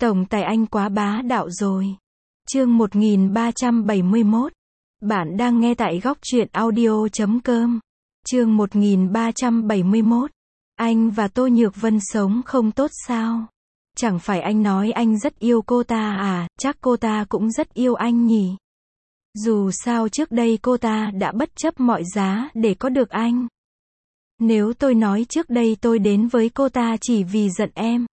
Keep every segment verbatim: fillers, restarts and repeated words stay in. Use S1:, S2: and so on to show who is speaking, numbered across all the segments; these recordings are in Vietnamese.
S1: Tổng tài anh quá bá đạo rồi. Chương một nghìn ba trăm bảy mươi mốt. Bạn đang nghe tại góc truyện audio chấm com. Chương một nghìn ba trăm bảy mươi mốt. Anh và Tô Nhược Vân sống không tốt sao? Chẳng phải anh nói anh rất yêu cô ta à, chắc cô ta cũng rất yêu anh nhỉ? Dù sao trước đây cô ta đã bất chấp mọi giá để có được anh. Nếu tôi nói trước đây tôi đến với cô ta chỉ vì giận em,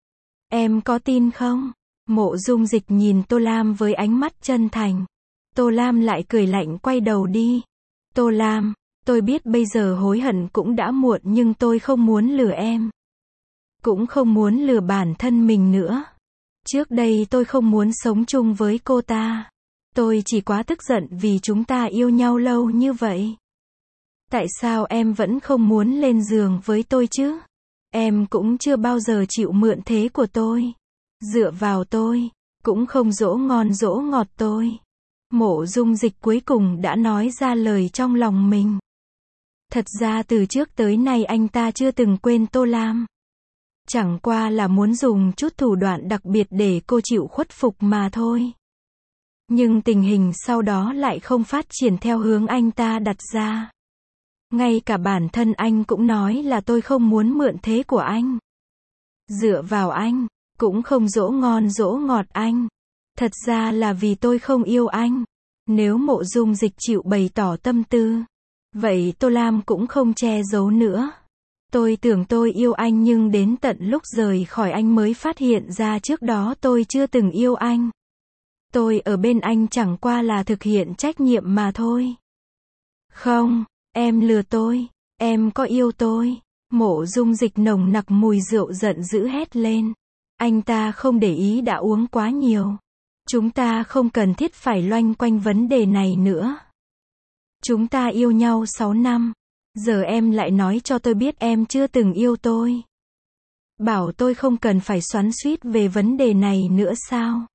S1: em có tin không? Mộ Dung Dịch nhìn Tô Lam với ánh mắt chân thành. Tô Lam lại cười lạnh quay đầu đi. Tô Lam, tôi biết bây giờ hối hận cũng đã muộn nhưng tôi không muốn lừa em. Cũng không muốn lừa bản thân mình nữa. Trước đây tôi không muốn sống chung với cô ta. Tôi chỉ quá tức giận vì chúng ta yêu nhau lâu như vậy. Tại sao em vẫn không muốn lên giường với tôi chứ? Em cũng chưa bao giờ chịu mượn thế của tôi. Dựa vào tôi, cũng không dỗ ngon dỗ ngọt tôi. Mộ Dung Dịch cuối cùng đã nói ra lời trong lòng mình. Thật ra từ trước tới nay anh ta chưa từng quên Tô Lam. Chẳng qua là muốn dùng chút thủ đoạn đặc biệt để cô chịu khuất phục mà thôi. Nhưng tình hình sau đó lại không phát triển theo hướng anh ta đặt ra. Ngay cả bản thân anh cũng nói là tôi không muốn mượn thế của anh. Dựa vào anh, cũng không dỗ ngon dỗ ngọt anh. Thật ra là vì tôi không yêu anh. Nếu Mộ Dung Dịch chịu bày tỏ tâm tư, vậy Tô Lam cũng không che giấu nữa. Tôi tưởng tôi yêu anh nhưng đến tận lúc rời khỏi anh mới phát hiện ra trước đó tôi chưa từng yêu anh. Tôi ở bên anh chẳng qua là thực hiện trách nhiệm mà thôi. Không, em lừa tôi, em có yêu tôi. Mộ Dung Dịch nồng nặc mùi rượu giận dữ hét lên. Anh ta không để ý đã uống quá nhiều. Chúng ta không cần thiết phải loanh quanh vấn đề này nữa. Chúng ta yêu nhau sáu năm. Giờ em lại nói cho tôi biết em chưa từng yêu tôi. Bảo tôi không cần phải xoắn xuýt về vấn đề này nữa sao?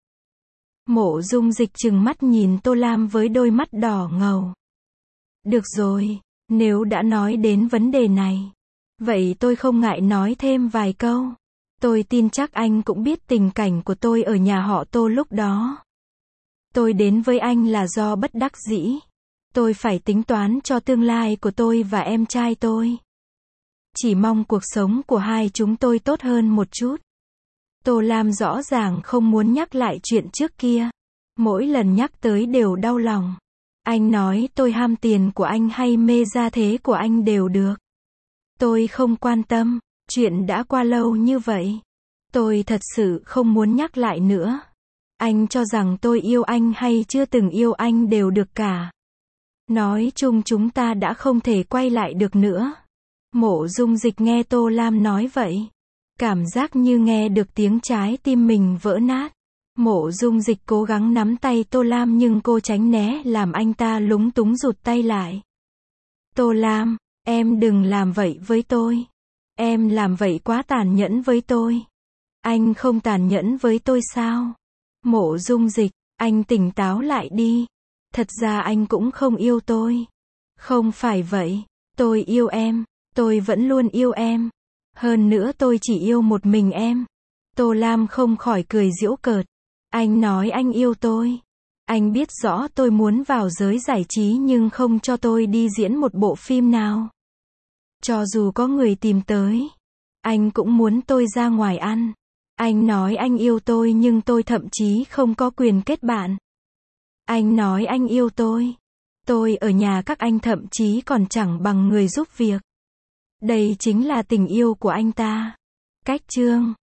S1: Mộ Dung Dịch trừng mắt nhìn Tô Lam với đôi mắt đỏ ngầu. Được rồi, nếu đã nói đến vấn đề này, vậy tôi không ngại nói thêm vài câu. Tôi tin chắc anh cũng biết tình cảnh của tôi ở nhà họ Tô lúc đó. Tôi đến với anh là do bất đắc dĩ. Tôi phải tính toán cho tương lai của tôi và em trai tôi. Chỉ mong cuộc sống của hai chúng tôi tốt hơn một chút. Tô Lam rõ ràng không muốn nhắc lại chuyện trước kia. Mỗi lần nhắc tới đều đau lòng. Anh nói tôi ham tiền của anh hay mê gia thế của anh đều được. Tôi không quan tâm, chuyện đã qua lâu như vậy. Tôi thật sự không muốn nhắc lại nữa. Anh cho rằng tôi yêu anh hay chưa từng yêu anh đều được cả. Nói chung chúng ta đã không thể quay lại được nữa. Mộ Dung Dịch nghe Tô Lam nói vậy, cảm giác như nghe được tiếng trái tim mình vỡ nát. Mộ Dung Dịch cố gắng nắm tay Tô Lam nhưng cô tránh né làm anh ta lúng túng rụt tay lại. Tô Lam, em đừng làm vậy với tôi. Em làm vậy quá tàn nhẫn với tôi. Anh không tàn nhẫn với tôi sao? Mộ Dung Dịch, anh tỉnh táo lại đi. Thật ra anh cũng không yêu tôi. Không phải vậy, tôi yêu em, tôi vẫn luôn yêu em. Hơn nữa tôi chỉ yêu một mình em. Tô Lam không khỏi cười giễu cợt. Anh nói anh yêu tôi. Anh biết rõ tôi muốn vào giới giải trí nhưng không cho tôi đi diễn một bộ phim nào. Cho dù có người tìm tới, anh cũng muốn tôi ra ngoài ăn. Anh nói anh yêu tôi nhưng tôi thậm chí không có quyền kết bạn. Anh nói anh yêu tôi. Tôi ở nhà các anh thậm chí còn chẳng bằng người giúp việc. Đây chính là tình yêu của anh ta. Cách chương